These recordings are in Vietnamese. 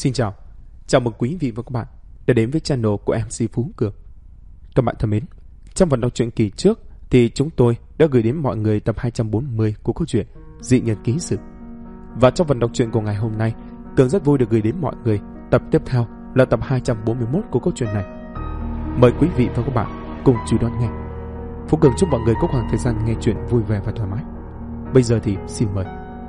Xin chào mừng quý vị và các bạn đã đến với channel của MC Phú Cường. Các bạn thân mến, trong phần đọc truyện kỳ trước thì chúng tôi đã gửi đến mọi người tập 240 của câu chuyện Dị Nhân Ký Sự. Và trong phần đọc truyện của ngày hôm nay, Cường rất vui được gửi đến mọi người tập tiếp theo là tập 241 của câu chuyện này. Mời quý vị và các bạn cùng chú đón nghe. Phú Cường chúc mọi người có khoảng thời gian nghe chuyện vui vẻ và thoải mái. Bây giờ thì xin mời.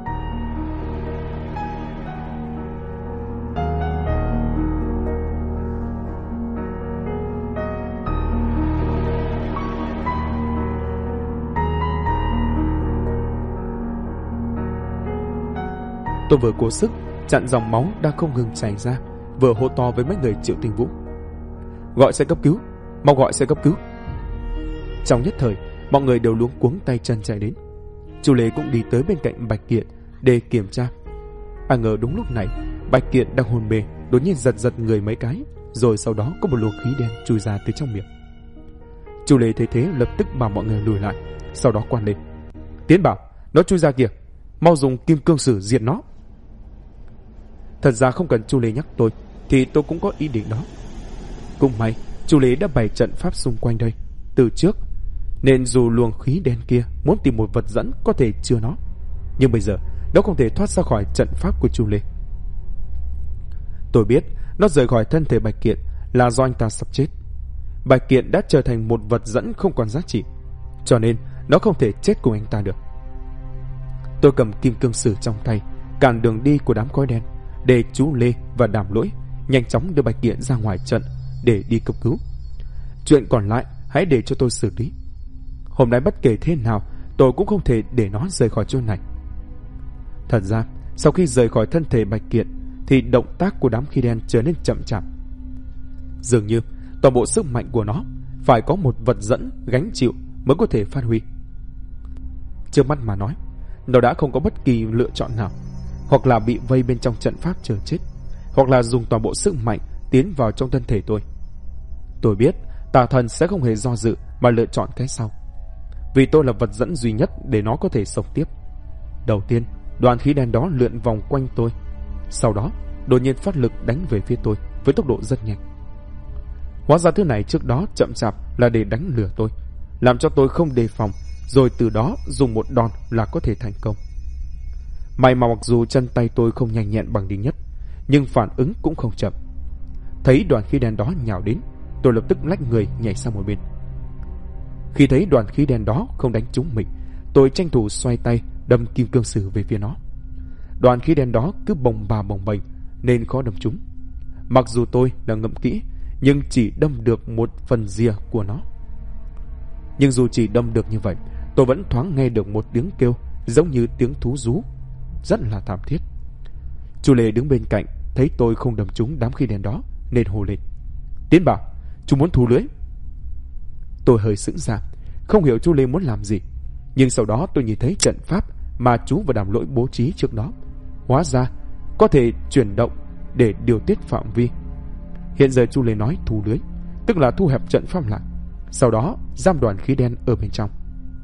Tôi vừa cố sức chặn dòng máu đang không ngừng chảy ra, vừa hô to với mấy người Triệu Tinh Vũ: gọi xe cấp cứu, mau gọi xe cấp cứu. Trong nhất thời, mọi người đều luống cuống tay chân chạy đến. Chu Lê cũng đi tới bên cạnh Bạch Kiện để kiểm tra. Ai ngờ đúng lúc này, Bạch Kiện đang hôn mê đột nhiên giật người mấy cái, rồi sau đó có một luồng khí đen chui ra từ trong miệng. Chu Lê thấy thế lập tức bảo mọi người lùi lại, sau đó quan lên: Tiến bảo nó chui ra kìa, mau dùng kim cương sử diệt nó. Thật ra không cần Chu Lê nhắc tôi thì tôi cũng có ý định đó. Cũng may Chu Lê đã bày trận pháp xung quanh đây từ trước, nên dù luồng khí đen kia muốn tìm một vật dẫn có thể chứa nó, nhưng bây giờ nó không thể thoát ra khỏi trận pháp của Chu Lê. Tôi biết nó rời khỏi thân thể Bạch Kiện là do anh ta sắp chết. Bạch Kiện đã trở thành một vật dẫn không còn giá trị, cho nên nó không thể chết cùng anh ta được. Tôi cầm kim cương sử trong tay, cản đường đi của đám khói đen, để chú Lê và Đàm Lỗi nhanh chóng đưa Bạch Kiện ra ngoài trận để đi cấp cứu. Chuyện còn lại hãy để cho tôi xử lý. Hôm nay bất kể thế nào, tôi cũng không thể để nó rời khỏi chỗ này. Thật ra, sau khi rời khỏi thân thể Bạch Kiện thì động tác của đám khí đen trở nên chậm chạp. Dường như toàn bộ sức mạnh của nó phải có một vật dẫn gánh chịu mới có thể phát huy. Trước mắt mà nói, nó đã không có bất kỳ lựa chọn nào, hoặc là bị vây bên trong trận pháp chờ chết, hoặc là dùng toàn bộ sức mạnh tiến vào trong thân thể tôi. Tôi biết tà thần sẽ không hề do dự mà lựa chọn cái sau, vì tôi là vật dẫn duy nhất để nó có thể sống tiếp. Đầu tiên, đoàn khí đen đó lượn vòng quanh tôi, sau đó đột nhiên phát lực đánh về phía tôi với tốc độ rất nhanh. Hóa ra thứ này trước đó chậm chạp là để đánh lừa tôi, làm cho tôi không đề phòng, rồi từ đó dùng một đòn là có thể thành công. May mà mặc dù chân tay tôi không nhanh nhẹn bằng Đinh Nhất, nhưng phản ứng cũng không chậm. Thấy đoàn khí đen đó nhào đến, tôi lập tức lách người nhảy sang một bên. Khi thấy đoàn khí đen đó không đánh trúng mình, tôi tranh thủ xoay tay đâm kim cương sử về phía nó. Đoàn khí đen đó cứ bồng bềnh nên khó đâm trúng. Mặc dù tôi đã ngẫm kỹ, nhưng chỉ đâm được một phần rìa của nó. Nhưng dù chỉ đâm được như vậy, tôi vẫn thoáng nghe được một tiếng kêu giống như tiếng thú rú, rất là thảm thiết. Chu Lê đứng bên cạnh thấy tôi không đâm trúng đám khí đen đó nên hô lên: Tiến bảo chú muốn thu lưới. Tôi hơi sững ra, không hiểu Chu Lê muốn làm gì, nhưng sau đó tôi nhìn thấy trận pháp mà chú và Đàm Lỗi bố trí trước đó, hóa ra có thể chuyển động để điều tiết phạm vi. Hiện giờ Chu Lê nói thu lưới, tức là thu hẹp trận pháp lại, sau đó giam đoàn khí đen ở bên trong.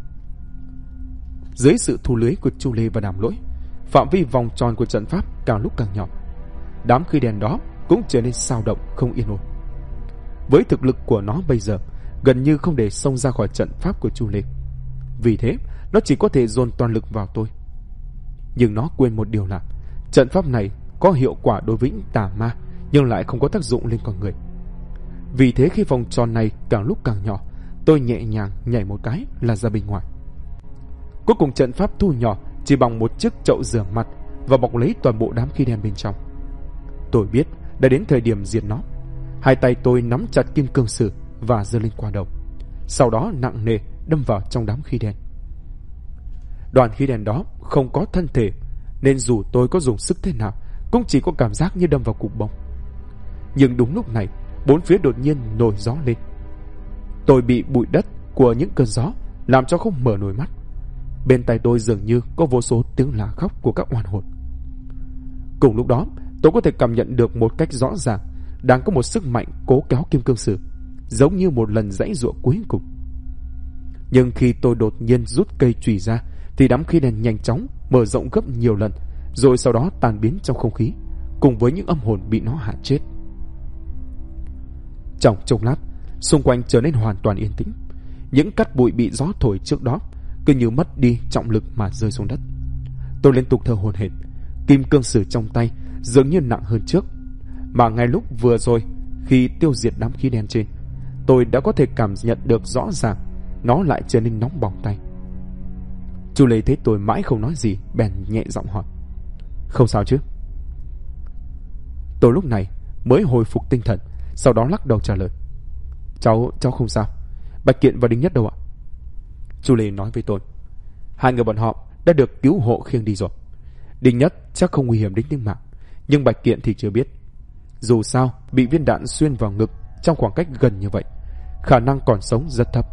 Dưới sự thu lưới của Chu Lê và Đàm Lỗi, phạm vi vòng tròn của trận pháp càng lúc càng nhỏ. Đám khí đen đó cũng trở nên xao động không yên ổn. Với thực lực của nó bây giờ, gần như không để xông ra khỏi trận pháp của Chu Lê. Vì thế, nó chỉ có thể dồn toàn lực vào tôi. Nhưng nó quên một điều là trận pháp này có hiệu quả đối với những tà ma, nhưng lại không có tác dụng lên con người. Vì thế khi vòng tròn này càng lúc càng nhỏ, tôi nhẹ nhàng nhảy một cái là ra bên ngoài. Cuối cùng trận pháp thu nhỏ chỉ bằng một chiếc chậu rửa mặt và bọc lấy toàn bộ đám khí đen bên trong. Tôi biết đã đến thời điểm diệt nó. Hai tay tôi nắm chặt kim cương sử và giơ lên qua đầu, sau đó nặng nề đâm vào trong đám khí đen. Đoàn khí đen đó không có thân thể, nên dù tôi có dùng sức thế nào cũng chỉ có cảm giác như đâm vào cục bông. Nhưng đúng lúc này, bốn phía đột nhiên nổi gió lên. Tôi bị bụi đất của những cơn gió làm cho không mở nổi mắt. Bên tai tôi dường như có vô số tiếng la khóc của các oan hồn. Cùng lúc đó, tôi có thể cảm nhận được một cách rõ ràng đang có một sức mạnh cố kéo kim cương sử, giống như một lần giãy giụa cuối cùng. Nhưng khi tôi đột nhiên rút cây chùy ra thì đám khí đen nhanh chóng mở rộng gấp nhiều lần, rồi sau đó tan biến trong không khí, cùng với những âm hồn bị nó hại chết. Trong chốc lát, xung quanh trở nên hoàn toàn yên tĩnh. Những cát bụi bị gió thổi trước đó cứ như mất đi trọng lực mà rơi xuống đất. Tôi liên tục thở hổn hển, kim cương sử trong tay dường như nặng hơn trước. Mà ngay lúc vừa rồi, khi tiêu diệt đám khí đen trên, tôi đã có thể cảm nhận được rõ ràng nó lại trở nên nóng bỏng tay. Chu Lê thấy tôi mãi không nói gì, bèn nhẹ giọng hỏi: "Không sao chứ?" Tôi lúc này mới hồi phục tinh thần, sau đó lắc đầu trả lời: Cháu không sao. Bạch Kiện và Đinh Nhất đâu ạ?" Chu Lê nói với tôi: "Hai người bọn họ đã được cứu hộ khiêng đi rồi. Đinh Nhất chắc không nguy hiểm đến tính mạng, nhưng Bạch Kiện thì chưa biết. Dù sao, bị viên đạn xuyên vào ngực trong khoảng cách gần như vậy, khả năng còn sống rất thấp."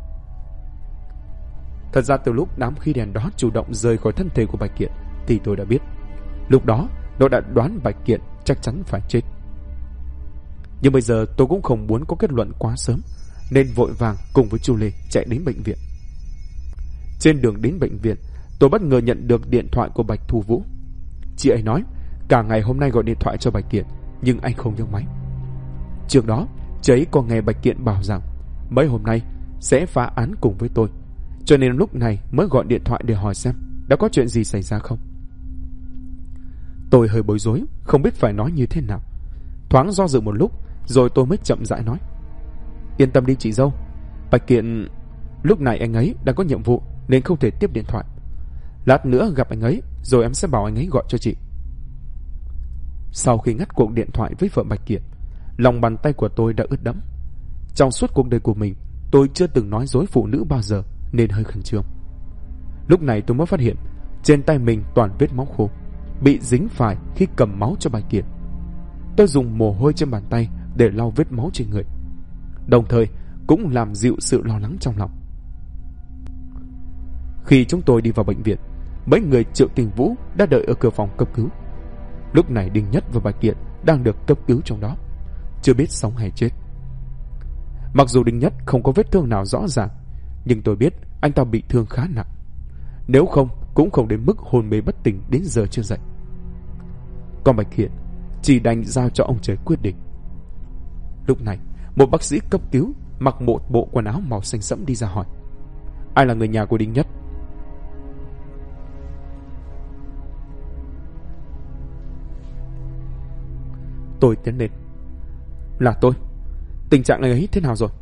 Thật ra từ lúc đám khí đen đó chủ động rời khỏi thân thể của Bạch Kiện thì tôi đã biết. Lúc đó nó đã đoán Bạch Kiện chắc chắn phải chết. Nhưng bây giờ tôi cũng không muốn có kết luận quá sớm, nên vội vàng cùng với Chu Lê chạy đến bệnh viện. Trên đường đến bệnh viện, tôi bất ngờ nhận được điện thoại của Bạch Thu Vũ. Chị ấy nói cả ngày hôm nay gọi điện thoại cho Bạch Kiện, nhưng anh không nhấc máy. Trước đó, chị ấy còn nghe Bạch Kiện bảo rằng mấy hôm nay sẽ phá án cùng với tôi, cho nên lúc này mới gọi điện thoại để hỏi xem đã có chuyện gì xảy ra không. Tôi hơi bối rối, không biết phải nói như thế nào. Thoáng do dự một lúc, rồi tôi mới chậm rãi nói: "Yên tâm đi chị dâu, Bạch Kiện lúc này anh ấy đang có nhiệm vụ nên không thể tiếp điện thoại. Lát nữa gặp anh ấy rồi em sẽ bảo anh ấy gọi cho chị." Sau khi ngắt cuộc điện thoại với vợ Bạch Kiện, lòng bàn tay của tôi đã ướt đẫm. Trong suốt cuộc đời của mình, tôi chưa từng nói dối phụ nữ bao giờ nên hơi khẩn trương. Lúc này tôi mới phát hiện trên tay mình toàn vết máu khô, bị dính phải khi cầm máu cho Bạch Kiện. Tôi dùng mồ hôi trên bàn tay để lau vết máu trên người, đồng thời cũng làm dịu sự lo lắng trong lòng. Khi chúng tôi đi vào bệnh viện, mấy người Triệu Tình Vũ đã đợi ở cửa phòng cấp cứu. Lúc này Đinh Nhất và Bạch Kiện đang được cấp cứu trong đó, chưa biết sống hay chết. Mặc dù Đinh Nhất không có vết thương nào rõ ràng, nhưng tôi biết anh ta bị thương khá nặng. Nếu không cũng không đến mức hôn mê bất tỉnh đến giờ chưa dậy. Còn Bạch Kiện chỉ đành giao cho ông trời quyết định. Lúc này, một bác sĩ cấp cứu mặc một bộ quần áo màu xanh sẫm đi ra hỏi: "Ai là người nhà của Đinh Nhất?" Tôi tiến lên: "Là tôi. Tình trạng anh ấy thế nào rồi?"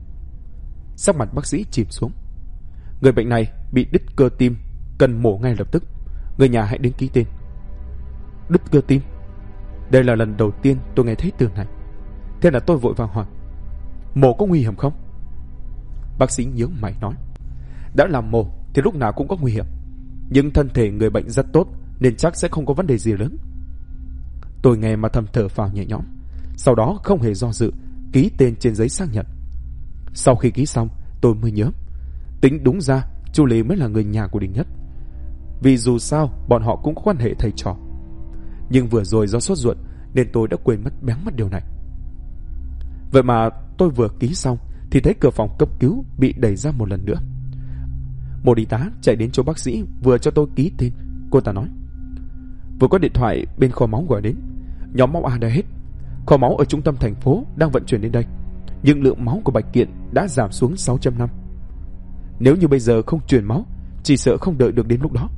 Sắc mặt bác sĩ chìm xuống: "Người bệnh này bị đứt cơ tim, cần mổ ngay lập tức. Người nhà hãy đến ký tên." Đứt cơ tim? Đây là lần đầu tiên tôi nghe thấy từ này. Thế là tôi vội vàng hỏi: "Mổ có nguy hiểm không?" Bác sĩ nhướng mày nói: "Đã làm mổ thì lúc nào cũng có nguy hiểm, nhưng thân thể người bệnh rất tốt nên chắc sẽ không có vấn đề gì lớn." Tôi nghe mà thầm thở phào nhẹ nhõm, sau đó không hề do dự ký tên trên giấy xác nhận. Sau khi ký xong, tôi mới nhớ, tính đúng ra Chu Lê mới là người nhà của Đinh Nhất, vì dù sao bọn họ cũng có quan hệ thầy trò. Nhưng vừa rồi do sốt ruột nên tôi đã quên bén mất điều này. Vậy mà tôi vừa ký xong thì thấy cửa phòng cấp cứu bị đẩy ra một lần nữa. Một y tá chạy đến chỗ bác sĩ vừa cho tôi ký tên. Cô ta nói: "Vừa có điện thoại bên kho máu gọi đến, nhóm máu A đã hết. Kho máu ở trung tâm thành phố đang vận chuyển đến đây, nhưng lượng máu của Bạch Kiện đã giảm xuống 6.5. Nếu như bây giờ không truyền máu, chỉ sợ không đợi được đến lúc đó."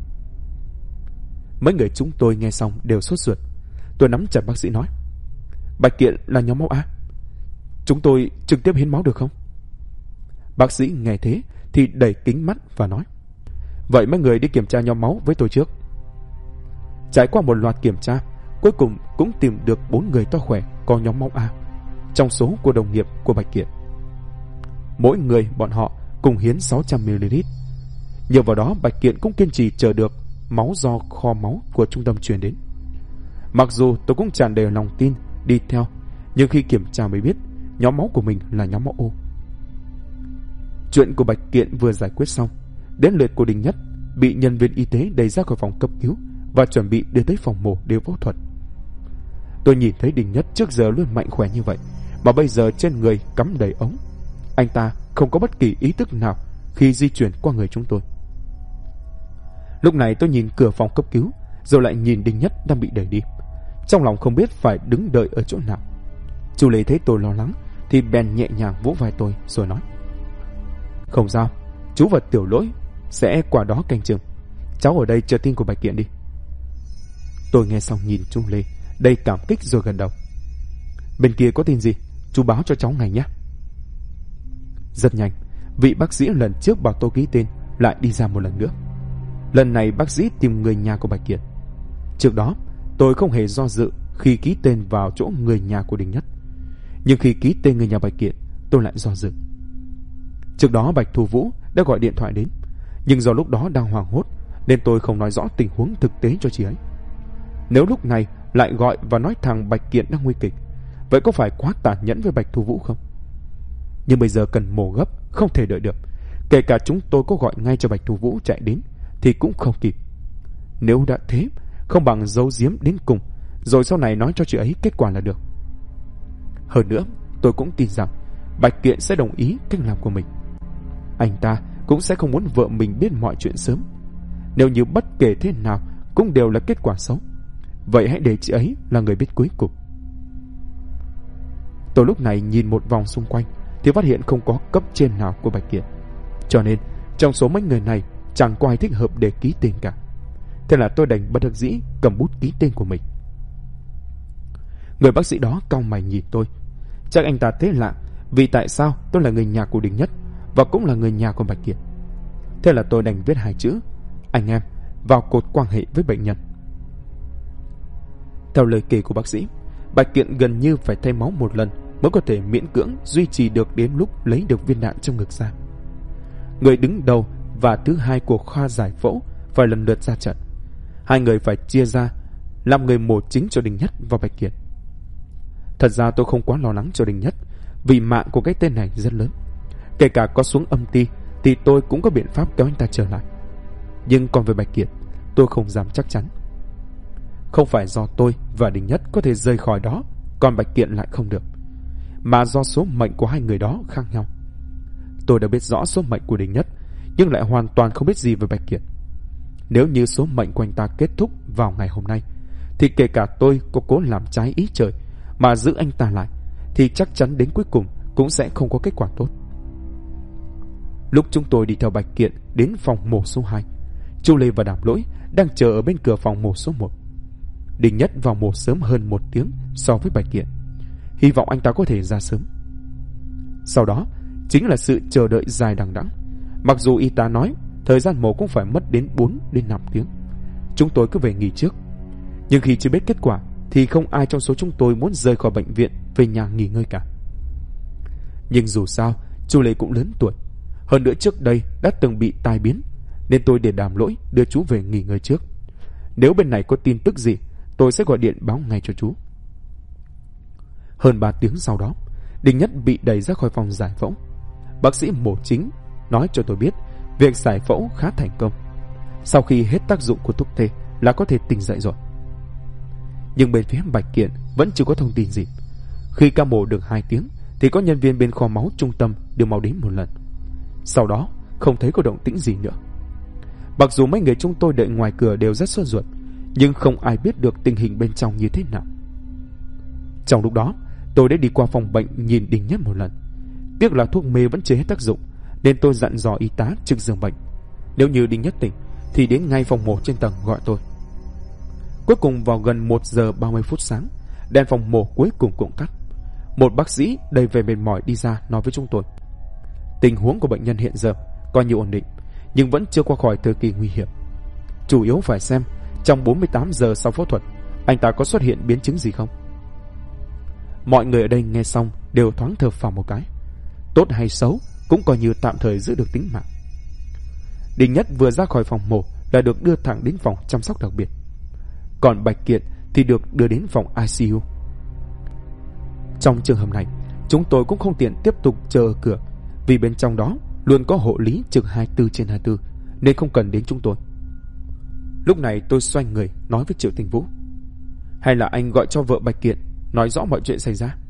Mấy người chúng tôi nghe xong đều sốt ruột. Tôi nắm chặt bác sĩ nói: "Bạch Kiện là nhóm máu A, chúng tôi trực tiếp hiến máu được không?" Bác sĩ nghe thế thì đẩy kính mắt và nói: "Vậy mấy người đi kiểm tra nhóm máu với tôi trước." Trải qua một loạt kiểm tra, cuối cùng cũng tìm được 4 người to khỏe có nhóm máu A trong số của đồng nghiệp của Bạch Kiện. Mỗi người bọn họ cùng hiến 600ml. Nhờ vào đó Bạch Kiện cũng kiên trì chờ được máu do kho máu của trung tâm truyền đến. Mặc dù tôi cũng tràn đầy lòng tin đi theo, nhưng khi kiểm tra mới biết nhóm máu của mình là nhóm máu O. Chuyện của Bạch Kiện vừa giải quyết xong, đến lượt của Đinh Nhất bị nhân viên y tế đẩy ra khỏi phòng cấp cứu và chuẩn bị đưa tới phòng mổ để phẫu thuật. Tôi nhìn thấy Đinh Nhất trước giờ luôn mạnh khỏe như vậy, mà bây giờ trên người cắm đầy ống. Anh ta không có bất kỳ ý thức nào khi di chuyển qua người chúng tôi. Lúc này tôi nhìn cửa phòng cấp cứu, rồi lại nhìn Đinh Nhất đang bị đẩy đi. trong lòng không biết phải đứng đợi ở chỗ nào. Chu Lê thấy tôi lo lắng thì bèn nhẹ nhàng vỗ vai tôi rồi nói: "Không sao, chú và Tiểu Lỗi sẽ qua đó canh chừng. Cháu ở đây chờ tin của Bạch Kiện đi." Tôi nghe xong nhìn Chu Lê đầy cảm kích rồi gật đầu. "Bên kia có tin gì, chú báo cho cháu ngay nhé." Rất nhanh, vị bác sĩ lần trước bảo tôi ký tên lại đi ra một lần nữa. Lần này bác sĩ tìm người nhà của Bạch Kiện. Trước đó tôi không hề do dự khi ký tên vào chỗ người nhà của Đình Nhất, nhưng khi ký tên người nhà Bạch Kiện tôi lại do dự. Trước đó Bạch Thu Vũ đã gọi điện thoại đến, nhưng do lúc đó đang hoảng hốt nên tôi không nói rõ tình huống thực tế cho chị ấy. Nếu lúc này lại gọi và nói thằng Bạch Kiện đang nguy kịch, vậy có phải quá tàn nhẫn với Bạch Thu Vũ không? Nhưng bây giờ cần mổ gấp, không thể đợi được. Kể cả chúng tôi có gọi ngay cho Bạch Thu Vũ chạy đến thì cũng không kịp. Nếu đã thế, không bằng giấu giếm đến cùng, rồi sau này nói cho chị ấy kết quả là được. Hơn nữa, tôi cũng tin rằng Bạch Kiện sẽ đồng ý cách làm của mình. Anh ta cũng sẽ không muốn vợ mình biết mọi chuyện sớm. Nếu như bất kể thế nào cũng đều là kết quả xấu, vậy hãy để chị ấy là người biết cuối cùng. Tôi lúc này nhìn một vòng xung quanh thì phát hiện không có cấp trên nào của Bạch Kiện, cho nên trong số mấy người này chẳng có ai thích hợp để ký tên cả. Thế là tôi đành bất đắc dĩ cầm bút ký tên của mình. Người bác sĩ đó cau mày nhìn tôi. Chắc anh ta thế lạ vì tại sao tôi là người nhà của Đình Nhất và cũng là người nhà của Bạch Kiện. Thế là tôi đành viết 2 chữ anh em vào cột quan hệ với bệnh nhân. Theo lời kể của bác sĩ, Bạch Kiện gần như phải thay máu một lần mới có thể miễn cưỡng duy trì được đến lúc lấy được viên đạn trong ngực ra. Người đứng đầu và thứ hai của khoa giải phẫu phải lần lượt ra trận. 2 người phải chia ra làm người mổ chính cho Đình Nhất và Bạch Kiện. Thật ra tôi không quá lo lắng cho Đình Nhất, vì mạng của cái tên này rất lớn. Kể cả có xuống âm ty thì tôi cũng có biện pháp kéo anh ta trở lại. Nhưng còn về Bạch Kiện, tôi không dám chắc chắn. Không phải do tôi và Đình Nhất có thể rời khỏi đó, còn Bạch Kiện lại không được, mà do số mệnh của 2 người đó khác nhau. Tôi đã biết rõ số mệnh của Đình Nhất, nhưng lại hoàn toàn không biết gì về Bạch Kiện. Nếu như số mệnh của anh ta kết thúc vào ngày hôm nay, thì kể cả tôi có cố làm trái ý trời mà giữ anh ta lại, thì chắc chắn đến cuối cùng cũng sẽ không có kết quả tốt. Lúc chúng tôi đi theo Bạch Kiện đến phòng mổ số 2, Chu Lê và Đàm Lỗi đang chờ ở bên cửa phòng mổ số 1. Đình Nhất vào mổ sớm hơn 1 tiếng so với Bạch Kiện, hy vọng anh ta có thể ra sớm. Sau đó chính là sự chờ đợi dài đằng đẵng. Mặc dù y tá nói thời gian mổ cũng phải mất đến 4 đến 5 tiếng, chúng tôi cứ về nghỉ trước. Nhưng khi chưa biết kết quả thì không ai trong số chúng tôi muốn rời khỏi bệnh viện về nhà nghỉ ngơi cả. Nhưng dù sao Chu Lê cũng lớn tuổi, hơn nữa trước đây đã từng bị tai biến, nên tôi để Đàm Lỗi đưa chú về nghỉ ngơi trước. Nếu bên này có tin tức gì, tôi sẽ gọi điện báo ngay cho chú. Hơn 3 tiếng sau đó, Đình Nhất bị đẩy ra khỏi phòng giải phẫu. Bác sĩ mổ chính nói cho tôi biết việc giải phẫu khá thành công. Sau khi hết tác dụng của thuốc tê là có thể tỉnh dậy rồi. Nhưng bên phía Bạch Kiện vẫn chưa có thông tin gì. Khi ca mổ được 2 tiếng thì có nhân viên bên kho máu trung tâm đưa máu đến một lần. Sau đó không thấy có động tĩnh gì nữa. Mặc dù mấy người chúng tôi đợi ngoài cửa đều rất sốt ruột, nhưng không ai biết được tình hình bên trong như thế nào. Trong lúc đó, tôi đã đi qua phòng bệnh nhìn Đình Nhất một lần. Tiếc là thuốc mê vẫn chưa hết tác dụng, nên tôi dặn dò y tá trực giường bệnh, nếu như Đình Nhất tỉnh thì đến ngay phòng mổ trên tầng gọi tôi. Cuối cùng vào gần 1 giờ 30 phút sáng, đèn phòng mổ cuối cùng cũng tắt. Một bác sĩ đầy vẻ mệt mỏi đi ra nói với chúng tôi: tình huống của bệnh nhân hiện giờ coi như ổn định, nhưng vẫn chưa qua khỏi thời kỳ nguy hiểm. Chủ yếu phải xem trong 48 giờ sau phẫu thuật anh ta có xuất hiện biến chứng gì không. Mọi người ở đây nghe xong đều thoáng thở phào một cái. Tốt hay xấu cũng coi như tạm thời giữ được tính mạng. Đình Nhất vừa ra khỏi phòng mổ là được đưa thẳng đến phòng chăm sóc đặc biệt, còn Bạch Kiện thì được đưa đến phòng ICU. Trong trường hợp này, chúng tôi cũng không tiện tiếp tục chờ ở cửa, vì bên trong đó luôn có hộ lý trực 24/24 nên không cần đến chúng tôi. Lúc này tôi xoay người nói với Triệu Tình Vũ: hay là anh gọi cho vợ Bạch Kiện nói rõ mọi chuyện xảy ra.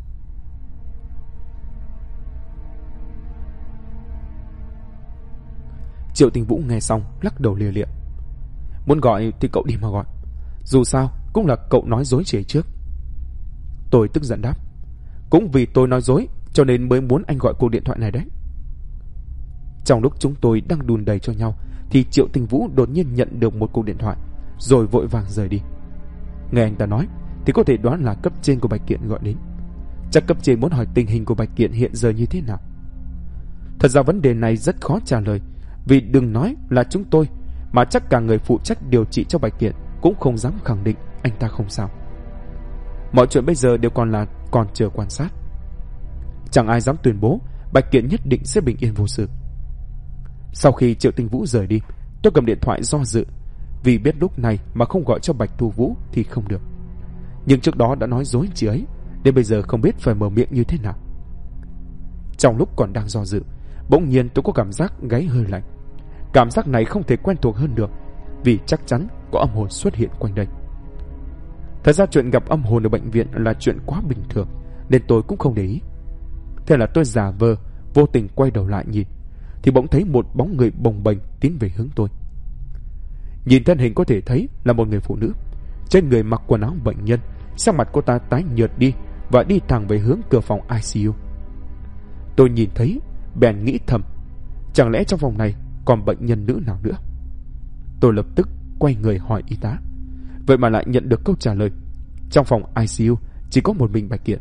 Triệu Tình Vũ nghe xong lắc đầu lia lịa: muốn gọi thì cậu đi mà gọi, dù sao cũng là cậu nói dối chị ấy trước. Tôi tức giận đáp. Cũng vì tôi nói dối cho nên mới muốn anh gọi cuộc điện thoại này đấy. Trong lúc chúng tôi đang đùn đầy cho nhau thì Triệu Tinh Vũ đột nhiên nhận được một cuộc điện thoại, rồi vội vàng rời đi. Nghe anh ta nói thì có thể đoán là cấp trên của Bạch Kiện gọi đến. Chắc cấp trên muốn hỏi tình hình của Bạch Kiện hiện giờ như thế nào. Thật ra vấn đề này rất khó trả lời, vì đừng nói là chúng tôi, mà chắc cả người phụ trách điều trị cho Bạch Kiện cũng không dám khẳng định anh ta không sao. Mọi chuyện bây giờ đều còn chờ quan sát. Chẳng ai dám tuyên bố Bạch Kiện nhất định sẽ bình yên vô sự. Sau khi Triệu Tinh Vũ rời đi, tôi cầm điện thoại do dự, vì biết lúc này mà không gọi cho Bạch Thu Vũ thì không được. Nhưng trước đó đã nói dối chị ấy, đến bây giờ không biết phải mở miệng như thế nào. Trong lúc còn đang do dự, bỗng nhiên tôi có cảm giác gáy hơi lạnh. Cảm giác này không thể quen thuộc hơn được, vì chắc chắn có âm hồn xuất hiện quanh đây. Thật ra chuyện gặp âm hồn ở bệnh viện là chuyện quá bình thường, nên tôi cũng không để ý. Thế là tôi giả vờ vô tình quay đầu lại nhìn, thì bỗng thấy một bóng người bồng bềnh tiến về hướng tôi. Nhìn thân hình có thể thấy là một người phụ nữ. Trên người mặc quần áo bệnh nhân, sắc mặt cô ta tái nhợt đi và đi thẳng về hướng cửa phòng ICU. Tôi nhìn thấy bèn nghĩ thầm, chẳng lẽ trong phòng này còn bệnh nhân nữ nào nữa? Tôi lập tức quay người hỏi y tá. Vậy mà lại nhận được câu trả lời, trong phòng ICU chỉ có một mình Bạch Kiện.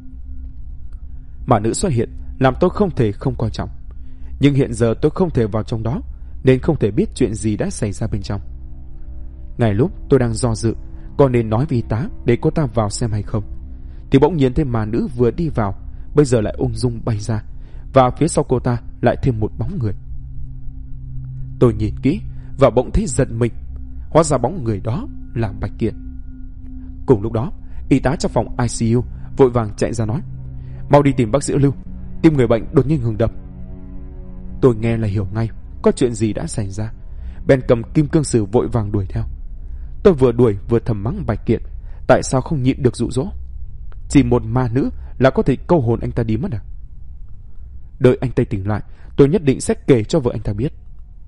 Mà nữ xuất hiện làm tôi không thể không coi trọng. Nhưng hiện giờ tôi không thể vào trong đó, nên không thể biết chuyện gì đã xảy ra bên trong. Ngay lúc tôi đang do dự có nên nói với y tá để cô ta vào xem hay không, thì bỗng nhiên thấy mà nữ vừa đi vào bây giờ lại ung dung bay ra, và phía sau cô ta lại thêm một bóng người. Tôi nhìn kỹ và bỗng thấy giận mình. Hóa ra bóng người đó là Bạch Kiện. Cùng lúc đó, y tá trong phòng ICU vội vàng chạy ra nói, mau đi tìm bác sĩ Lưu, tim người bệnh đột nhiên ngừng đập. Tôi nghe là hiểu ngay có chuyện gì đã xảy ra, bèn cầm kim cương sử vội vàng đuổi theo. Tôi vừa đuổi vừa thầm mắng Bạch Kiện, tại sao không nhịn được dụ dỗ. Chỉ một ma nữ là có thể câu hồn anh ta đi mất à? Đợi anh ta tỉnh lại, tôi nhất định sẽ kể cho vợ anh ta biết.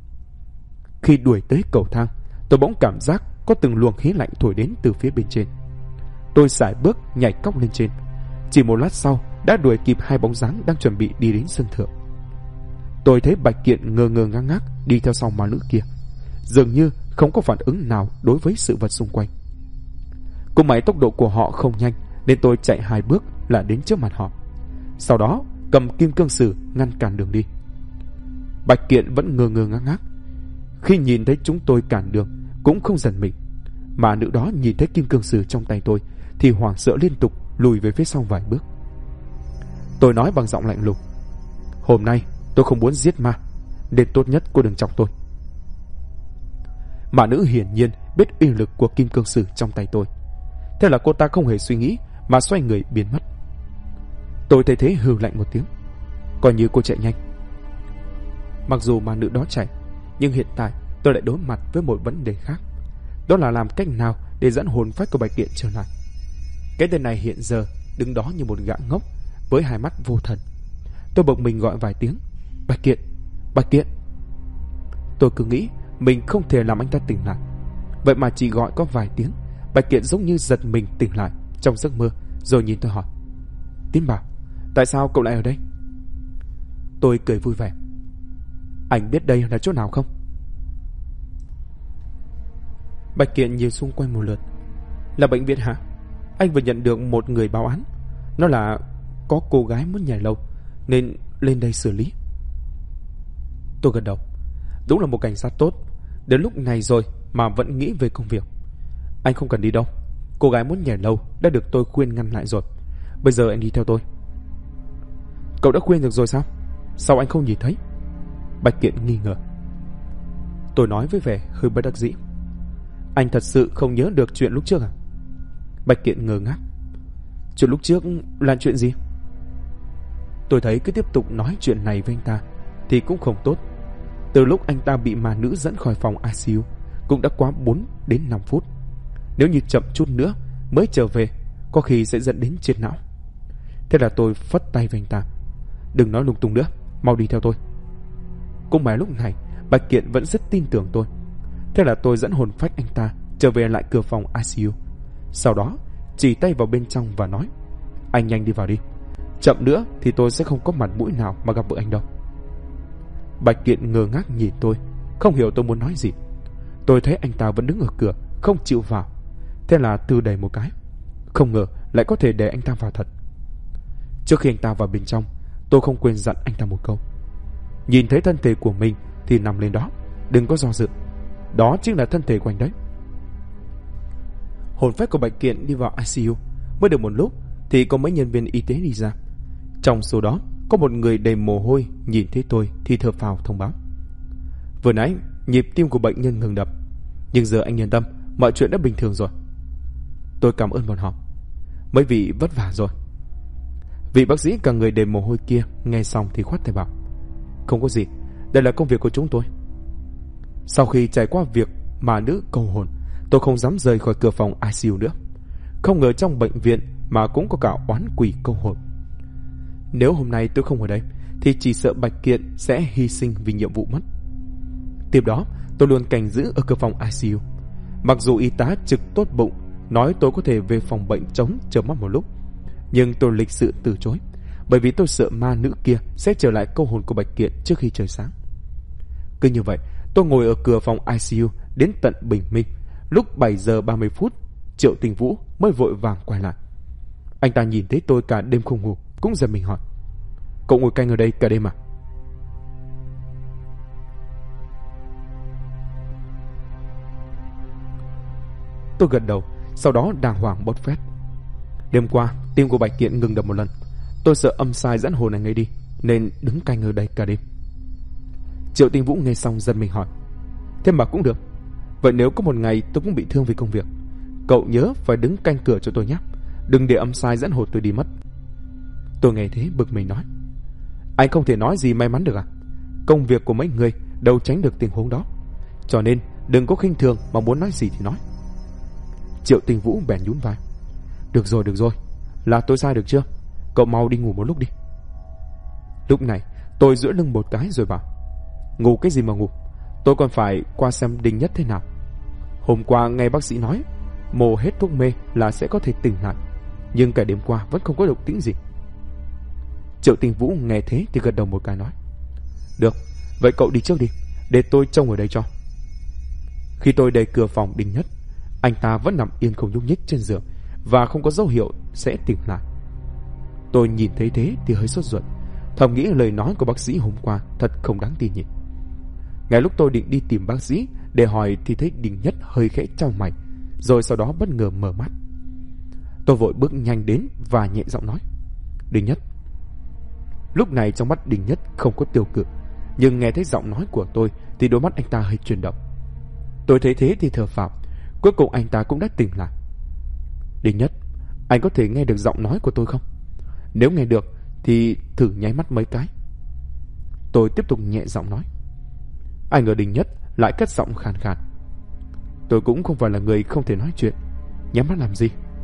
Khi đuổi tới cầu thang, tôi bỗng cảm giác có từng luồng khí lạnh thổi đến từ phía bên trên. Tôi sải bước nhảy cóc lên trên. Chỉ một lát sau đã đuổi kịp hai bóng dáng đang chuẩn bị đi đến sân thượng. Tôi thấy Bạch Kiện ngơ ngơ ngác ngác đi theo sau ma nữ kia, dường như không có phản ứng nào đối với sự vật xung quanh. Cùng máy tốc độ của họ không nhanh, nên tôi chạy 2 bước là đến trước mặt họ. Sau đó cầm kim cương sử ngăn cản đường đi. Bạch Kiện vẫn ngơ ngơ ngác ngác. Khi nhìn thấy chúng tôi cản đường cũng không giận mình, mà nữ đó nhìn thấy kim cương sử trong tay tôi thì hoảng sợ liên tục lùi về phía sau vài bước. Tôi nói bằng giọng lạnh lùng, hôm nay tôi không muốn giết ma, nên tốt nhất cô đừng chọc tôi. Mà nữ hiển nhiên biết uy lực của kim cương sử trong tay tôi, thế là cô ta không hề suy nghĩ mà xoay người biến mất. Tôi thấy thế hừ lạnh một tiếng, coi như cô chạy nhanh. Mặc dù mà nữ đó chạy, nhưng hiện tại tôi lại đối mặt với một vấn đề khác, đó là làm cách nào để dẫn hồn phách của Bạch Kiện trở lại. Cái tên này hiện giờ đứng đó như một gã ngốc với hai mắt vô thần. Tôi bực mình gọi vài tiếng, Bạch Kiện, Bạch Kiện. Tôi cứ nghĩ mình không thể làm anh ta tỉnh lại, vậy mà chỉ gọi có vài tiếng, Bạch Kiện giống như giật mình tỉnh lại trong giấc mơ, rồi nhìn tôi hỏi, Tín Bảo, tại sao cậu lại ở đây? Tôi cười vui vẻ, anh biết đây là chỗ nào không? Bạch Kiện nhìn xung quanh một lượt. Là bệnh viện hả? Anh vừa nhận được một người báo án, nó là có cô gái muốn nhảy lầu nên lên đây xử lý. Tôi gật đầu. Đúng là một cảnh sát tốt, đến lúc này rồi mà vẫn nghĩ về công việc. Anh không cần đi đâu, cô gái muốn nhảy lầu đã được tôi khuyên ngăn lại rồi. Bây giờ anh đi theo tôi. Cậu đã khuyên được rồi sao? Sao anh không nhìn thấy? Bạch Kiện nghi ngờ. Tôi nói với vẻ hơi bất đắc dĩ, anh thật sự không nhớ được chuyện lúc trước à? Bạch Kiện ngơ ngác. Chuyện lúc trước là chuyện gì? Tôi thấy cứ tiếp tục nói chuyện này với anh ta thì cũng không tốt. Từ lúc anh ta bị ma nữ dẫn khỏi phòng ICU cũng đã quá 4 đến 5 phút. Nếu như chậm chút nữa mới trở về, có khi sẽ dẫn đến chết não. Thế là tôi phất tay với anh ta, đừng nói lung tung nữa, mau đi theo tôi. Cũng may lúc này Bạch Kiện vẫn rất tin tưởng tôi. Thế là tôi dẫn hồn phách anh ta trở về lại cửa phòng ICU. Sau đó chỉ tay vào bên trong và nói: Anh nhanh đi vào đi. Chậm nữa thì tôi sẽ không có mặt mũi nào mà gặp vợ anh đâu. Bạch Kiện ngơ ngác nhìn tôi, không hiểu tôi muốn nói gì. Tôi thấy anh ta vẫn đứng ở cửa, không chịu vào. Thế là từ đẩy một cái. Không ngờ lại có thể để anh ta vào thật. Trước khi anh ta vào bên trong, tôi không quên dặn anh ta một câu: nhìn thấy thân thể của mình thì nằm lên đó, đừng có do dự. Đó chính là thân thể của anh đấy. Hồn phách của Bạch Kiện đi vào ICU. Mới được một lúc thì có mấy nhân viên y tế đi ra. Trong số đó có một người đầy mồ hôi, nhìn thấy tôi thì thở phào thông báo: vừa nãy nhịp tim của bệnh nhân ngừng đập, nhưng giờ anh yên tâm, mọi chuyện đã bình thường rồi. Tôi cảm ơn bọn họ. Mấy vị vất vả rồi. Vị bác sĩ cả người đầy mồ hôi kia nghe xong thì khoát tay bảo: không có gì, đây là công việc của chúng tôi. Sau khi trải qua việc mà nữ câu hồn, tôi không dám rời khỏi cửa phòng ICU nữa. Không ngờ trong bệnh viện mà cũng có cả oán quỷ câu hồn. Nếu hôm nay tôi không ở đây thì chỉ sợ Bạch Kiện sẽ hy sinh vì nhiệm vụ mất. Tiếp đó tôi luôn canh giữ ở cửa phòng ICU. Mặc dù y tá trực tốt bụng nói tôi có thể về phòng bệnh trống chờ mắt một lúc, nhưng tôi lịch sự từ chối, bởi vì tôi sợ ma nữ kia sẽ trở lại câu hồn của Bạch Kiện trước khi trời sáng. Cứ như vậy tôi ngồi ở cửa phòng ICU đến tận bình minh. Lúc 7 giờ 30 phút, Triệu Tình Vũ mới vội vàng quay lại. Anh ta nhìn thấy tôi cả đêm không ngủ, cũng giật mình hỏi: cậu ngồi canh ở đây cả đêm à? Tôi gật đầu, sau đó đàng hoàng bốc phét: đêm qua tim của Bạch Kiện ngừng đập một lần. Tôi sợ âm sai dẫn hồn anh ấy đi, nên đứng canh ở đây cả đêm. Triệu Tình Vũ nghe xong giật mình hỏi: thế mà cũng được. Vậy nếu có một ngày tôi cũng bị thương vì công việc, cậu nhớ phải đứng canh cửa cho tôi nhé, đừng để âm sai dẫn hồn tôi đi mất. Tôi nghe thế bực mình nói: anh không thể nói gì may mắn được à? Công việc của mấy người đâu tránh được tình huống đó, cho nên đừng có khinh thường, mà muốn nói gì thì nói. Triệu Tình Vũ bèn nhún vai: được rồi, là tôi sai được chưa? Cậu mau đi ngủ một lúc đi. Lúc này tôi duỗi lưng một cái rồi bảo: ngủ cái gì mà ngủ, tôi còn phải qua xem Đinh Nhất thế nào. Hôm qua nghe bác sĩ nói mổ hết thuốc mê là sẽ có thể tỉnh lại, nhưng cả đêm qua vẫn không có động tĩnh gì. Triệu Tình Vũ nghe thế thì gật đầu một cái nói: được, vậy cậu đi trước đi, để tôi trông ở đây cho. Khi tôi đẩy cửa phòng Đinh Nhất, anh ta vẫn nằm yên không nhúc nhích trên giường và không có dấu hiệu sẽ tỉnh lại. Tôi nhìn thấy thế thì hơi sốt ruột, thầm nghĩ lời nói của bác sĩ hôm qua thật không đáng tin nhỉ. Ngay lúc tôi định đi tìm bác sĩ để hỏi thì thấy Đinh Nhất hơi khẽ chau mày, rồi sau đó bất ngờ mở mắt. Tôi vội bước nhanh đến và nhẹ giọng nói: Đinh Nhất. Lúc này trong mắt Đinh Nhất không có tiêu cự, nhưng nghe thấy giọng nói của tôi thì đôi mắt anh ta hơi chuyển động. Tôi thấy thế thì thở phào, cuối cùng anh ta cũng đã tỉnh lại. Đinh Nhất, anh có thể nghe được giọng nói của tôi không? Nếu nghe được thì thử nháy mắt mấy cái. Tôi tiếp tục nhẹ giọng nói. Anh ở Đinh Nhất lại cất giọng khàn khàn: tôi cũng không phải là người không thể nói chuyện, nhắm mắt làm gì?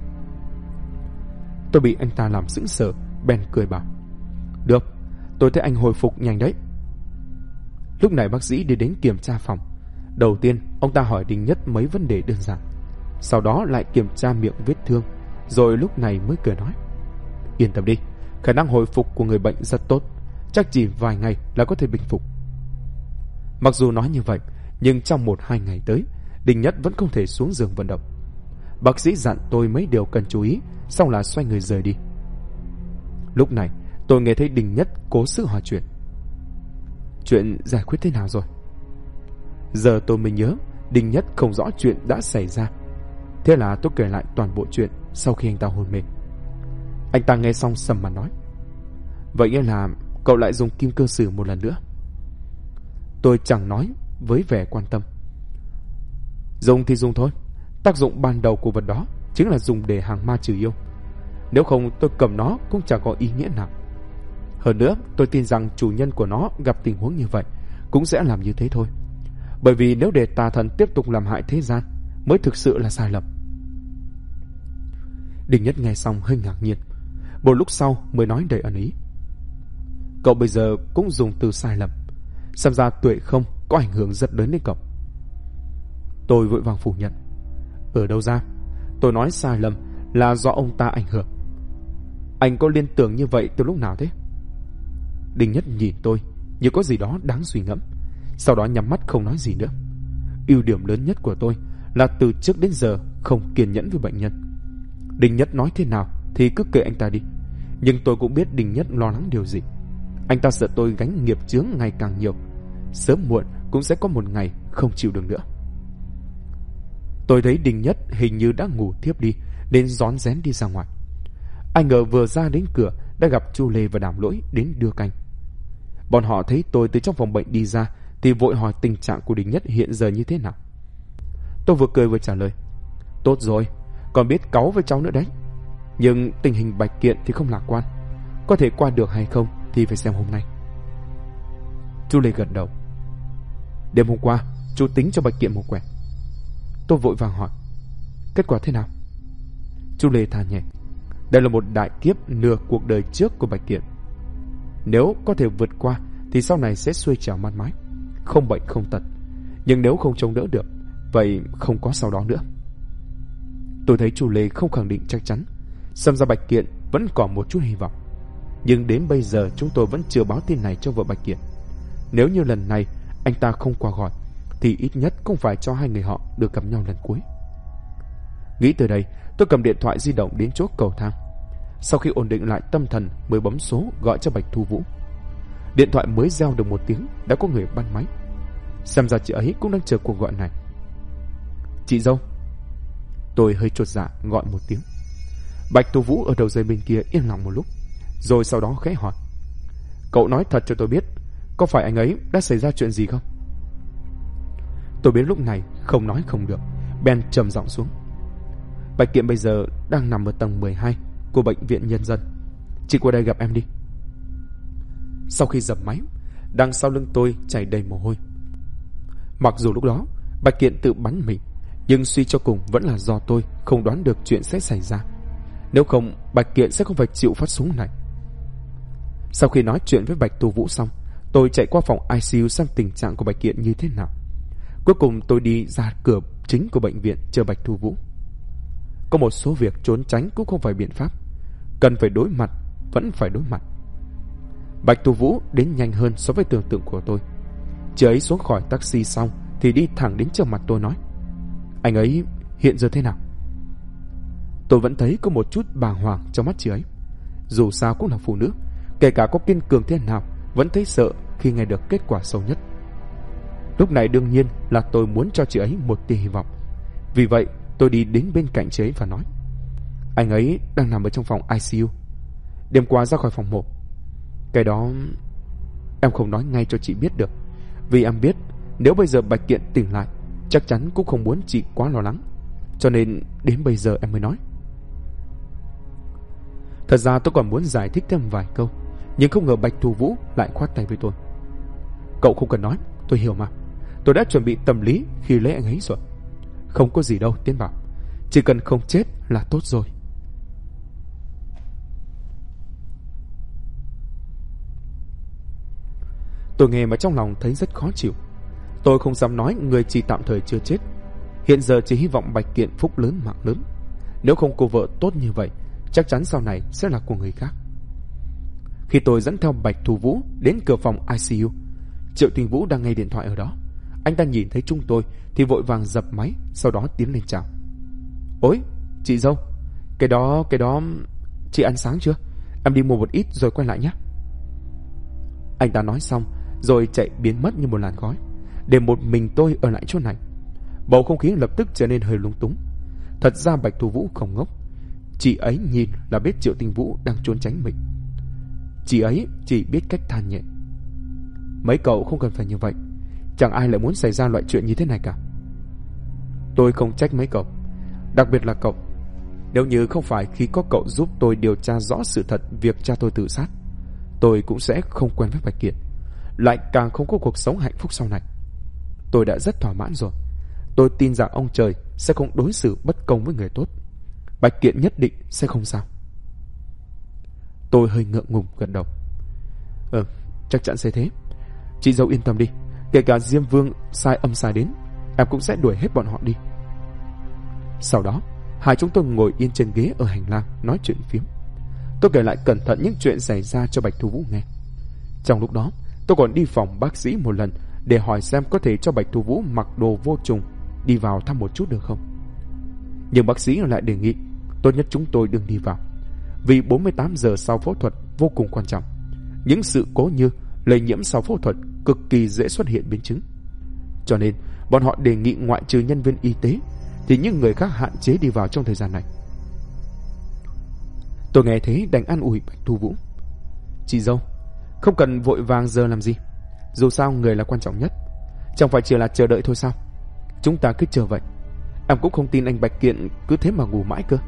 Tôi bị anh ta làm sững sờ, bèn cười bảo: được, tôi thấy anh hồi phục nhanh đấy. Lúc này bác sĩ đi đến kiểm tra phòng. Đầu tiên ông ta hỏi Đinh Nhất mấy vấn đề đơn giản, sau đó lại kiểm tra miệng vết thương, rồi lúc này mới cười nói: yên tâm đi, khả năng hồi phục của người bệnh rất tốt, chắc chỉ vài ngày là có thể bình phục. Mặc dù nói như vậy, nhưng trong 1-2 ngày tới, Đinh Nhất vẫn không thể xuống giường vận động. Bác sĩ dặn tôi mấy điều cần chú ý, xong là xoay người rời đi. Lúc này tôi nghe thấy Đinh Nhất cố sức hỏi chuyện: chuyện giải quyết thế nào rồi? Giờ tôi mới nhớ Đinh Nhất không rõ chuyện đã xảy ra. Thế là tôi kể lại toàn bộ chuyện sau khi anh ta hôn mê. Anh ta nghe xong sầm mặt nói: vậy nghĩa là cậu lại dùng kim cương sử một lần nữa? Tôi chẳng nói với vẻ quan tâm: dùng thì dùng thôi, tác dụng ban đầu của vật đó chính là dùng để hàng ma trừ yêu, nếu không tôi cầm nó cũng chẳng có ý nghĩa nào. Hơn nữa tôi tin rằng chủ nhân của nó gặp tình huống như vậy cũng sẽ làm như thế thôi, bởi vì nếu để tà thần tiếp tục làm hại thế gian mới thực sự là sai lầm. Đinh Nhất nghe xong hơi ngạc nhiên, một lúc sau mới nói đầy ẩn ý: cậu bây giờ cũng dùng từ sai lầm, xem ra tuệ không có ảnh hưởng rất lớn đến cậu. Tôi vội vàng phủ nhận: ở đâu ra, Tôi nói sai lầm là do ông ta ảnh hưởng. Anh có liên tưởng như vậy từ lúc nào thế? Đinh Nhất nhìn tôi như có gì đó đáng suy ngẫm, sau đó nhắm mắt không nói gì nữa. Ưu điểm lớn nhất của tôi là từ trước đến giờ không kiên nhẫn với bệnh nhân. Đinh Nhất nói thế nào thì cứ kệ anh ta đi. Nhưng tôi cũng biết Đinh Nhất lo lắng điều gì. Anh ta sợ tôi gánh nghiệp chướng ngày càng nhiều, sớm muộn cũng sẽ có một ngày không chịu được nữa. Tôi thấy Đinh Nhất hình như đã ngủ thiếp đi nên rón rén đi ra ngoài. Ai ngờ vừa ra đến cửa đã gặp Chu Lê và Đàm Lỗi đến đưa canh. Bọn họ thấy tôi từ trong phòng bệnh đi ra thì vội hỏi tình trạng của Đinh Nhất hiện giờ như thế nào. Tôi vừa cười vừa trả lời: tốt rồi, còn biết cáu với cháu nữa đấy. Nhưng tình hình Bạch Kiện thì không lạc quan, có thể qua được hay không thì phải xem hôm nay. Chu Lê gật đầu. Đêm hôm qua chú tính cho Bạch Kiện một quẻ. Tôi vội vàng hỏi: kết quả thế nào? Chu Lê than nhẹ: đây là một đại kiếp nửa cuộc đời trước của Bạch Kiện. Nếu có thể vượt qua thì sau này sẽ xuôi trèo mát mái, không bệnh không tật. Nhưng nếu không chống đỡ được, vậy không có sau đó nữa. Tôi thấy Chu Lê không khẳng định chắc chắn, xem ra Bạch Kiện vẫn còn một chút hy vọng. Nhưng đến bây giờ chúng tôi vẫn chưa báo tin này cho vợ Bạch Kiện. Nếu như lần này anh ta không qua gọi thì ít nhất cũng phải cho hai người họ được gặp nhau lần cuối. Nghĩ từ đây, tôi cầm điện thoại di động đến chỗ cầu thang. Sau khi ổn định lại tâm thần mới bấm số gọi cho Bạch Thu Vũ. Điện thoại mới reo được một tiếng đã có người bắt máy. Xem ra chị ấy cũng đang chờ cuộc gọi này. Chị dâu. Tôi hơi chột dạ gọi một tiếng. Bạch Thu Vũ ở đầu dây bên kia yên lặng một lúc, rồi sau đó khẽ hỏi: cậu nói thật cho tôi biết, có phải anh ấy đã xảy ra chuyện gì không? Tôi biết lúc này không nói không được, bèn trầm giọng xuống: Bạch Kiện bây giờ đang nằm ở tầng 12 của bệnh viện Nhân dân. Chị qua đây gặp em đi. Sau khi dập máy, đằng sau lưng tôi chảy đầy mồ hôi. Mặc dù lúc đó Bạch Kiện tự bắn mình, nhưng suy cho cùng vẫn là do tôi không đoán được chuyện sẽ xảy ra. Nếu không, Bạch Kiện sẽ không phải chịu phát súng này. Sau khi nói chuyện với Bạch Thu Vũ xong, tôi chạy qua phòng ICU xem tình trạng của Bạch Kiện như thế nào. Cuối cùng tôi đi ra cửa chính của bệnh viện chờ Bạch Thu Vũ. Có một số việc trốn tránh cũng không phải biện pháp, cần phải đối mặt vẫn phải đối mặt. Bạch Thu Vũ đến nhanh hơn so với tưởng tượng của tôi. Chị ấy xuống khỏi taxi xong thì đi thẳng đến trước mặt tôi nói: anh ấy hiện giờ thế nào? Tôi vẫn thấy có một chút bàng hoàng trong mắt chị ấy. Dù sao cũng là phụ nữ, kể cả có kiên cường thế nào vẫn thấy sợ khi nghe được kết quả xấu nhất. Lúc này đương nhiên là tôi muốn cho chị ấy một tia hy vọng. Vì vậy tôi đi đến bên cạnh chị ấy và nói: anh ấy đang nằm ở trong phòng ICU, đêm qua ra khỏi phòng 1. Cái đó em không nói ngay cho chị biết được, vì em biết nếu bây giờ Bạch Kiện tỉnh lại chắc chắn cũng không muốn chị quá lo lắng, cho nên đến bây giờ em mới nói. Thật ra tôi còn muốn giải thích thêm vài câu, nhưng không ngờ Bạch Thu Vũ lại khoát tay với tôi: cậu không cần nói, tôi hiểu mà. Tôi đã chuẩn bị tâm lý khi lấy anh ấy rồi. Không có gì đâu Tiến Bảo, chỉ cần không chết là tốt rồi. Tôi nghe mà trong lòng thấy rất khó chịu. Tôi không dám nói người chỉ tạm thời chưa chết. Hiện giờ chỉ hy vọng Bạch Kiện phúc lớn mạng lớn. Nếu không cô vợ tốt như vậy, chắc chắn sau này sẽ là của người khác. Khi tôi dẫn theo Bạch Thu Vũ đến cửa phòng ICU, Triệu Tình Vũ đang nghe điện thoại ở đó. Anh ta nhìn thấy chúng tôi thì vội vàng dập máy, sau đó tiến lên chào: ôi, chị dâu, cái đó chị ăn sáng chưa? Em đi mua một ít rồi quay lại nhé. Anh ta nói xong rồi chạy biến mất như một làn khói, để một mình tôi ở lại chỗ này. Bầu không khí lập tức trở nên hơi lung túng. Thật ra Bạch Thu Vũ không ngốc, chị ấy nhìn là biết Triệu Tình Vũ đang trốn tránh mình. Chị ấy chỉ biết cách than nhẹ: mấy cậu không cần phải như vậy, chẳng ai lại muốn xảy ra loại chuyện như thế này cả. Tôi không trách mấy cậu, đặc biệt là cậu. Nếu như không phải khi có cậu giúp tôi điều tra rõ sự thật việc cha tôi tự sát, tôi cũng sẽ không quen với Bạch Kiện, lại càng không có cuộc sống hạnh phúc sau này. Tôi đã rất thỏa mãn rồi. Tôi tin rằng ông trời sẽ không đối xử bất công với người tốt. Bạch Kiện nhất định sẽ không sao. Tôi hơi ngượng ngùng gật đầu: chắc chắn sẽ thế. Chị dâu yên tâm đi, kể cả Diêm Vương sai âm sai đến, em cũng sẽ đuổi hết bọn họ đi. Sau đó Hai chúng tôi ngồi yên trên ghế ở hành lang nói chuyện phiếm. Tôi kể lại cẩn thận những chuyện xảy ra cho Bạch Thu Vũ nghe. Trong lúc đó, tôi còn đi phòng bác sĩ một lần để hỏi xem có thể cho Bạch Thu Vũ mặc đồ vô trùng đi vào thăm một chút được không. Nhưng bác sĩ lại đề nghị tốt nhất chúng tôi đừng đi vào, vì 48 giờ sau phẫu thuật vô cùng quan trọng. Những sự cố như lây nhiễm sau phẫu thuật cực kỳ dễ xuất hiện biến chứng. Cho nên bọn họ đề nghị ngoại trừ nhân viên y tế thì những người khác hạn chế đi vào trong thời gian này. Tôi nghe thế đành an ủi Bạch Thu Vũ. Chị dâu, không cần vội vàng giờ làm gì. Dù sao người là quan trọng nhất. Chẳng phải chỉ là chờ đợi thôi sao? Chúng ta cứ chờ vậy. Em cũng không tin anh Bạch Kiện cứ thế mà ngủ mãi cơ.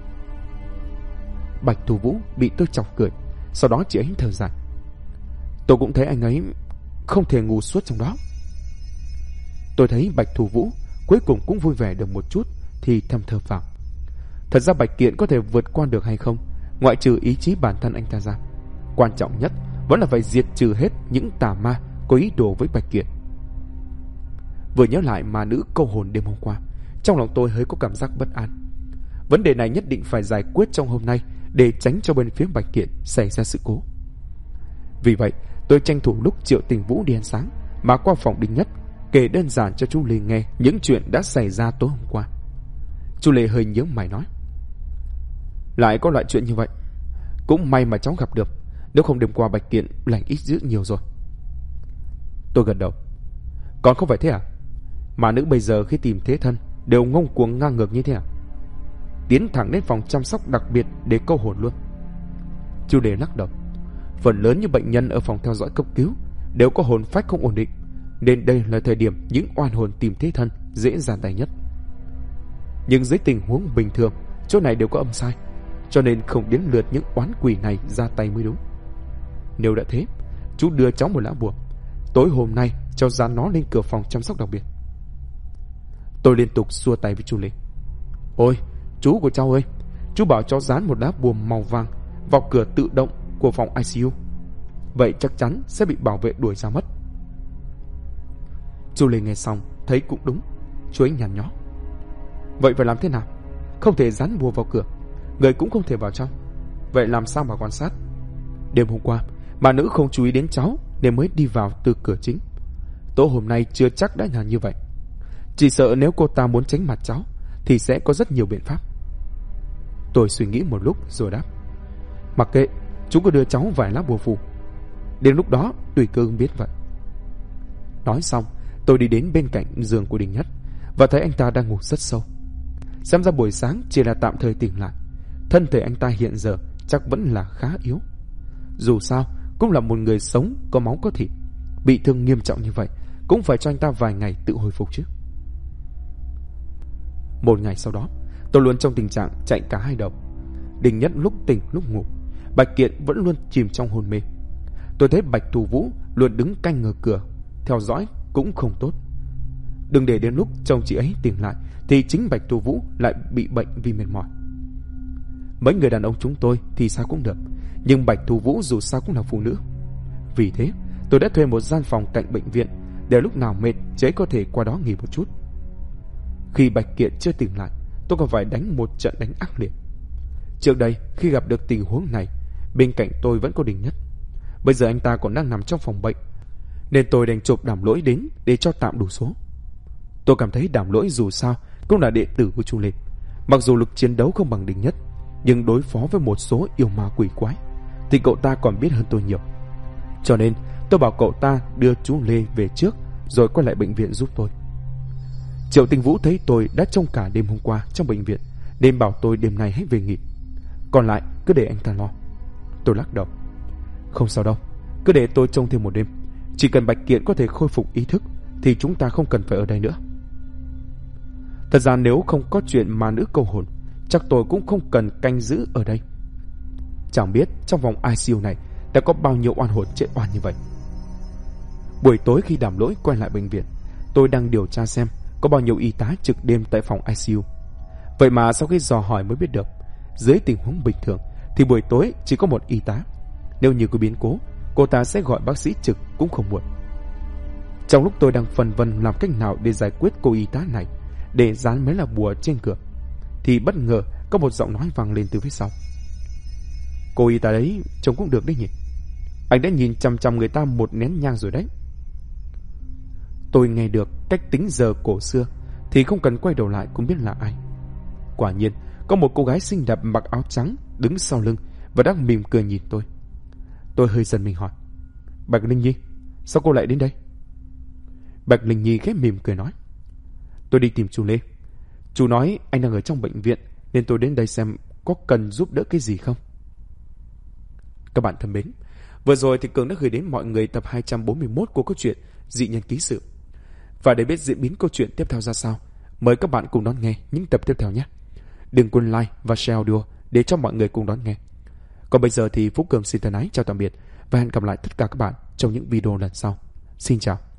Bạch Thu Vũ bị tôi chọc cười. Sau đó chị ấy thở dài. Tôi cũng thấy anh ấy không thể ngủ suốt trong đó. Tôi thấy Bạch Thu Vũ cuối cùng cũng vui vẻ được một chút thì thầm thở phào. Thật ra Bạch Kiện có thể vượt qua được hay không, ngoại trừ ý chí bản thân anh ta ra, quan trọng nhất vẫn là phải diệt trừ hết những tà ma có ý đồ với Bạch Kiện. Vừa nhớ lại ma nữ câu hồn đêm hôm qua, trong lòng tôi hơi có cảm giác bất an. Vấn đề này nhất định phải giải quyết trong hôm nay để tránh cho bên phía Bạch Kiện xảy ra sự cố. Vì vậy tôi tranh thủ lúc Triệu Tình Vũ đi ăn sáng mà qua phòng Đinh Nhất kể đơn giản cho chú Lê nghe những chuyện đã xảy ra tối hôm qua. Chú Lê hơi nhướng mày nói, lại có loại chuyện như vậy. Cũng may mà cháu gặp được, nếu không đêm qua Bạch Kiện lành ít dữ nhiều rồi. Tôi gật đầu. Còn không phải thế à? Mà nữ bây giờ khi tìm thế thân đều ngông cuồng ngang ngược như thế à? Tiến thẳng đến phòng chăm sóc đặc biệt để câu hồn luôn. Chú Lê lắc đầu. Phần lớn như bệnh nhân ở phòng theo dõi cấp cứu đều có hồn phách không ổn định, nên đây là thời điểm những oan hồn tìm thế thân dễ ra tay nhất. Nhưng dưới tình huống bình thường, chỗ này đều có âm sai, cho nên không đến lượt những oán quỷ này ra tay mới đúng. Nếu đã thế, chú đưa cháu một lá bùa. Tối hôm nay cháu dán nó lên cửa phòng chăm sóc đặc biệt. Tôi liên tục xua tay với chú Lê. Ôi, chú của cháu ơi, chú bảo cháu dán một lá bùa màu vàng vào cửa tự động của phòng ICU. Vậy chắc chắn sẽ bị bảo vệ đuổi ra mất. Chú Lê nghe xong thấy cũng đúng. Chú ấy nhăn nhó. Vậy phải làm thế nào? Không thể dán bùa vào cửa, người cũng không thể vào trong. Vậy làm sao mà quan sát? Đêm hôm qua mà nữ không chú ý đến cháu nên mới đi vào từ cửa chính. Tối hôm nay chưa chắc đã là như vậy. Chỉ sợ nếu cô ta muốn tránh mặt cháu thì sẽ có rất nhiều biện pháp. Tôi suy nghĩ một lúc rồi đáp, mặc kệ, chú cứ đưa cháu vài lá bùa phù. Đến lúc đó tùy cơ ứng biến vậy. Nói xong tôi đi đến bên cạnh giường của Đình Nhất và thấy anh ta đang ngủ rất sâu. Xem ra buổi sáng chỉ là tạm thời tỉnh lại. Thân thể anh ta hiện giờ chắc vẫn là khá yếu. Dù sao cũng là một người sống có máu có thịt, bị thương nghiêm trọng như vậy cũng phải cho anh ta vài ngày tự hồi phục chứ. Một ngày sau đó, tôi luôn trong tình trạng chạy cả hai đầu. Đình Nhất lúc tỉnh lúc ngủ, Bạch Kiện vẫn luôn chìm trong hôn mê. Tôi thấy Bạch Thu Vũ luôn đứng canh ngờ cửa, theo dõi cũng không tốt. Đừng để đến lúc chồng chị ấy tỉnh lại thì chính Bạch Thu Vũ lại bị bệnh vì mệt mỏi. Mấy người đàn ông chúng tôi thì sao cũng được, nhưng Bạch Thu Vũ dù sao cũng là phụ nữ. Vì thế tôi đã thuê một gian phòng cạnh bệnh viện để lúc nào mệt chị ấy có thể qua đó nghỉ một chút. Khi Bạch Kiện chưa tỉnh lại, tôi còn phải đánh một trận đánh ác liệt. Trước đây khi gặp được tình huống này, bên cạnh tôi vẫn có Đình Nhất. Bây giờ anh ta còn đang nằm trong phòng bệnh, nên tôi đành chộp Đàm Lỗi đến để cho tạm đủ số. Tôi cảm thấy Đàm Lỗi dù sao cũng là đệ tử của Chu Lê. Mặc dù lực chiến đấu không bằng Đình Nhất, nhưng đối phó với một số yêu ma quỷ quái thì cậu ta còn biết hơn tôi nhiều. Cho nên tôi bảo cậu ta đưa chú Lê về trước rồi quay lại bệnh viện giúp tôi. Triệu Tình Vũ thấy tôi đã trông cả đêm hôm qua trong bệnh viện nên bảo tôi đêm nay hãy về nghỉ, còn lại cứ để anh ta lo. Tôi lắc đầu. Không sao đâu, cứ để tôi trông thêm một đêm. Chỉ cần Bạch Kiện có thể khôi phục ý thức thì chúng ta không cần phải ở đây nữa. Thật ra nếu không có chuyện ma nữ câu hồn, chắc tôi cũng không cần canh giữ ở đây. Chẳng biết trong vòng ICU này đã có bao nhiêu oan hồn chết oan như vậy. Buổi tối khi Đàm Lỗi quay lại bệnh viện, tôi đang điều tra xem có bao nhiêu y tá trực đêm tại phòng ICU. Vậy mà sau khi dò hỏi mới biết được, dưới tình huống bình thường thì buổi tối chỉ có một y tá. Nếu như có biến cố, cô ta sẽ gọi bác sĩ trực cũng không muộn. Trong lúc tôi đang phân vân làm cách nào để giải quyết cô y tá này để dán mấy lá bùa trên cửa, thì bất ngờ có một giọng nói vang lên từ phía sau. Cô y tá đấy trông cũng được đấy nhỉ. Anh đã nhìn chằm chằm người ta một nén nhang rồi đấy. Tôi nghe được cách tính giờ cổ xưa thì không cần quay đầu lại cũng biết là ai. Quả nhiên có một cô gái xinh đẹp mặc áo trắng đứng sau lưng và đang mỉm cười nhìn tôi. Tôi hơi giận mình hỏi: Bạch Linh Nhi, sao cô lại đến đây? Bạch Linh Nhi khẽ mỉm cười nói: Tôi đi tìm chú Lê. Chú nói anh đang ở trong bệnh viện nên tôi đến đây xem có cần giúp đỡ cái gì không. Các bạn thân mến, vừa rồi thì Cường đã gửi đến mọi người tập 241 của câu chuyện Dị Nhân Ký Sự. Và để biết diễn biến câu chuyện tiếp theo ra sao, mời các bạn cùng đón nghe những tập tiếp theo nhé. Đừng quên like và share audio để cho mọi người cùng đón nghe. Còn bây giờ thì Phú Cường xin thân ái chào tạm biệt và hẹn gặp lại tất cả các bạn trong những video lần sau. Xin chào.